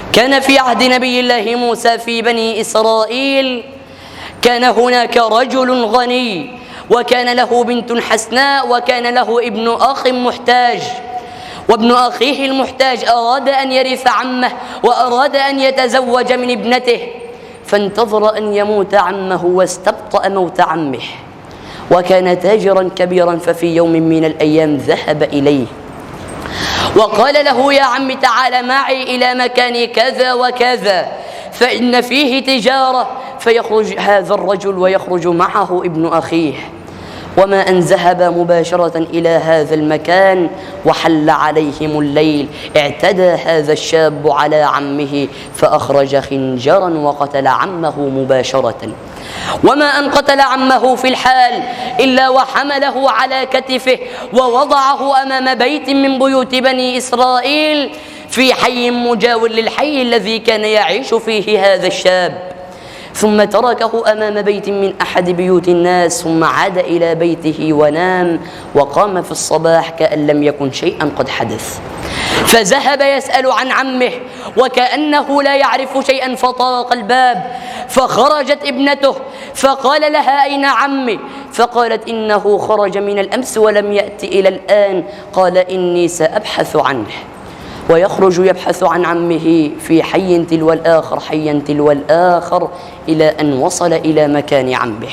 كان في عهد نبي الله موسى في بني إسرائيل كان هناك رجل غني، وكان له بنت حسناء، وكان له ابن أخ محتاج، وابن أخيه المحتاج أراد أن يرث عمه وأراد أن يتزوج من ابنته، فانتظر أن يموت عمه واستبطأ موت عمه، وكان تاجرا كبيرا. ففي يوم من الأيام ذهب إليه وقال له: يا عم تعال معي إلى مكان كذا وكذا فإن فيه تجارة. فيخرج هذا الرجل ويخرج معه ابن أخيه، وما أن ذهب مباشرة إلى هذا المكان وحل عليهم الليل اعتدى هذا الشاب على عمه فأخرج خنجرا وقتل عمه مباشرة. وما أن قتل عمه في الحال إلا وحمله على كتفه ووضعه أمام بيت من بيوت بني إسرائيل في حي مجاور للحي الذي كان يعيش فيه هذا الشاب، ثم تركه أمام بيت من أحد بيوت الناس، ثم عاد إلى بيته ونام، وقام في الصباح كأن لم يكن شيئا قد حدث. فذهب يسأل عن عمه وكأنه لا يعرف شيئا، فطرق الباب فخرجت ابنته فقال لها: أين عمي؟ فقالت: إنه خرج من الأمس ولم يأتي إلى الآن. قال: إني سأبحث عنه. ويخرج يبحث عن عمه في حي تلو الآخر، حيا تلو الآخر، إلى أن وصل إلى مكان عمه.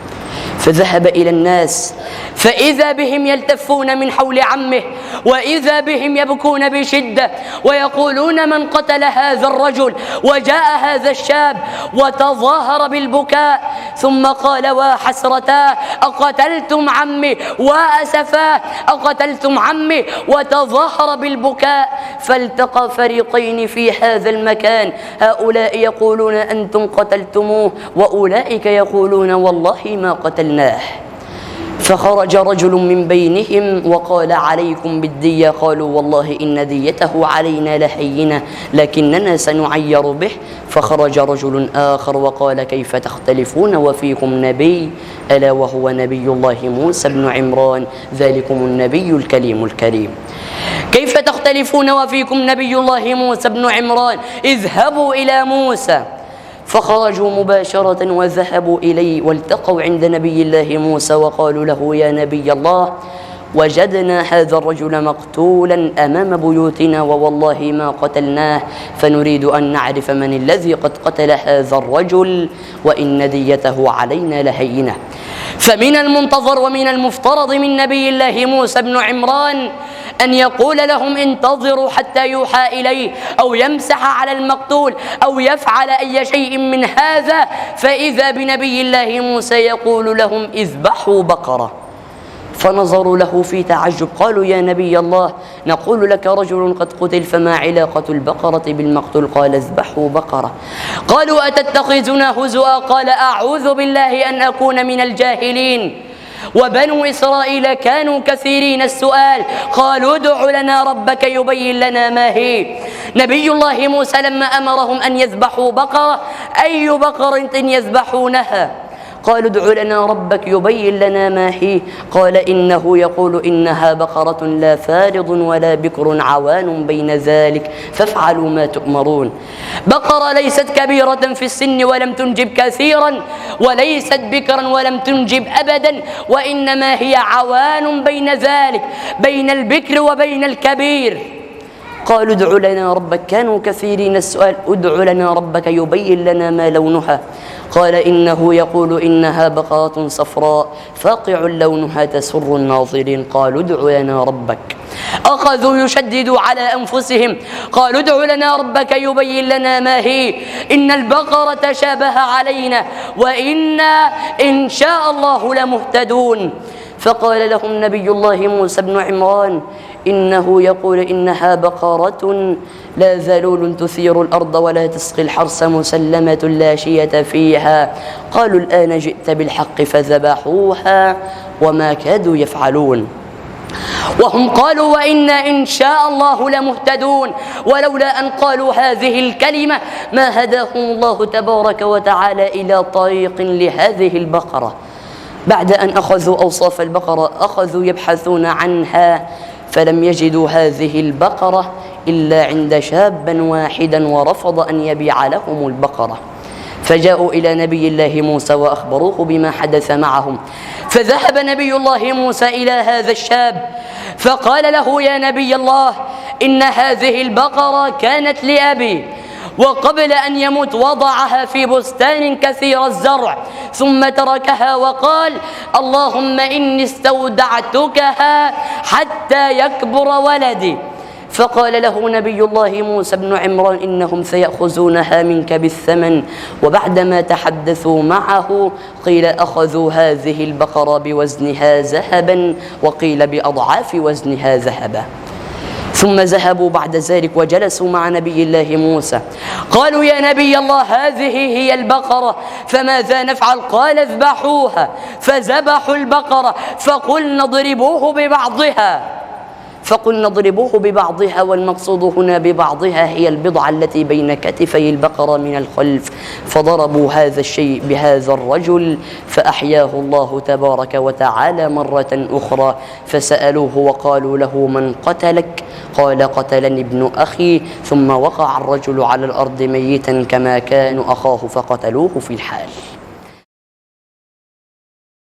فذهب إلى الناس فإذا بهم يلتفون من حول عمه، وإذا بهم يبكون بشدة ويقولون: من قتل هذا الرجل؟ وجاء هذا الشاب وتظاهر بالبكاء، ثم قال: وحسرتاه أقتلتم عمي، وأسفاه أقتلتم عمي، وتظاهر بالبكاء. فالتقى فريقين في هذا المكان، هؤلاء يقولون: أنتم قتلتموه، وأولئك يقولون: والله ما قتلناه. فخرج رجل من بينهم وقال: عليكم بالدية. قالوا: والله إن ديته علينا لهينة لكننا سنعير به. فخرج رجل آخر وقال: كيف تختلفون وفيكم نبي، ألا وهو نبي الله موسى بن عمران، ذلكم النبي الكريم الكريم. كيف تختلفون وفيكم نبي الله موسى بن عمران؟ اذهبوا إلى موسى. فخرجوا مباشرة وذهبوا إليه والتقوا عند نبي الله موسى وقالوا له: يا نبي الله، وجدنا هذا الرجل مقتولا أمام بيوتنا ووالله ما قتلناه، فنريد أن نعرف من الذي قد قتل هذا الرجل وإن ديته علينا لهينة. فمن المنتظر ومن المفترض من نبي الله موسى بن عمران أن يقول لهم: انتظروا حتى يوحى إليه، أو يمسح على المقتول، أو يفعل أي شيء من هذا. فإذا بنبي الله موسى يقول لهم: اذبحوا بقرة. فنظروا له في تعجب، قالوا: يا نبي الله، نقول لك رجل قد قتل، فما علاقة البقرة بالمقتول؟ قال: اذبحوا بقرة. قالوا: أتتخذنا هزوا؟ قال: أعوذ بالله أن أكون من الجاهلين. وبنو إسرائيل كانوا كثيرين السؤال، قالوا: ادع لنا ربك يبين لنا ما هي. نبي الله موسى لما أمرهم أن يذبحوا بقرة: أي بقرة يذبحونها؟ قالوا: ادع لنا ربك يبين لنا ما هي. قال: إنه يقول إنها بقرة لا فارض ولا بكر عوان بين ذلك، فافعلوا ما تؤمرون. بقرة ليست كبيرة في السن ولم تنجب كثيرا، وليست بكرا ولم تنجب أبدا، وإنما هي عوان بين ذلك، بين البكر وبين الكبير. قالوا: ادع لنا ربك. كانوا كثيرين السؤال: ادع لنا ربك يبين لنا ما لونها. قال: إنه يقول إنها بقرة صفراء فاقع لونها تسر الناظرين. قالوا: ادع لنا ربك. أخذوا يشددوا على أنفسهم، قالوا: ادع لنا ربك يبين لنا ما هي، إن البقرة شابه علينا وإنا إن شاء الله لمهتدون. فقال لهم نبي الله موسى بن عمران: إنه يقول إنها بقرة لا ذلول تثير الأرض ولا تسقي الحرث مسلمة لا شية فيها. قالوا: الآن جئت بالحق. فذبحوها وما كادوا يفعلون، وهم قالوا: وإنا إن شاء الله لمهتدون. ولولا أن قالوا هذه الكلمة ما هداهم الله تبارك وتعالى إلى طريق لهذه البقرة. بعد أن أخذوا أوصاف البقرة أخذوا يبحثون عنها، فلم يجدوا هذه البقرة إلا عند شابا واحدا ورفض أن يبيع لهم البقرة. فجاءوا إلى نبي الله موسى وأخبروه بما حدث معهم. فذهب نبي الله موسى إلى هذا الشاب فقال له: يا نبي الله، إن هذه البقرة كانت لأبي، وقبل أن يموت وضعها في بستان كثير الزرع ثم تركها وقال: اللهم إني استودعتكها حتى يكبر ولدي. فقال له نبي الله موسى بن عمران: إنهم سيأخذونها منك بالثمن. وبعدما تحدثوا معه قيل أخذوا هذه البقرة بوزنها ذهبا، وقيل بأضعاف وزنها ذهبا. ثم ذهبوا بعد ذلك وجلسوا مع نبي الله موسى. قالوا: يا نبي الله، هذه هي البقرة، فماذا نفعل؟ قال: اذبحوها. فذبحوا البقرة فقلنا اضربوه ببعضها، والمقصود هنا ببعضها هي البضعة التي بين كتفي البقرة من الخلف. فضربوا هذا الشيء بهذا الرجل فأحياه الله تبارك وتعالى مرة أخرى. فسألوه وقالوا له: من قتلك؟ قال: قتلني ابن أخي. ثم وقع الرجل على الأرض ميتا كما كان أخاه فقتلوه في الحال.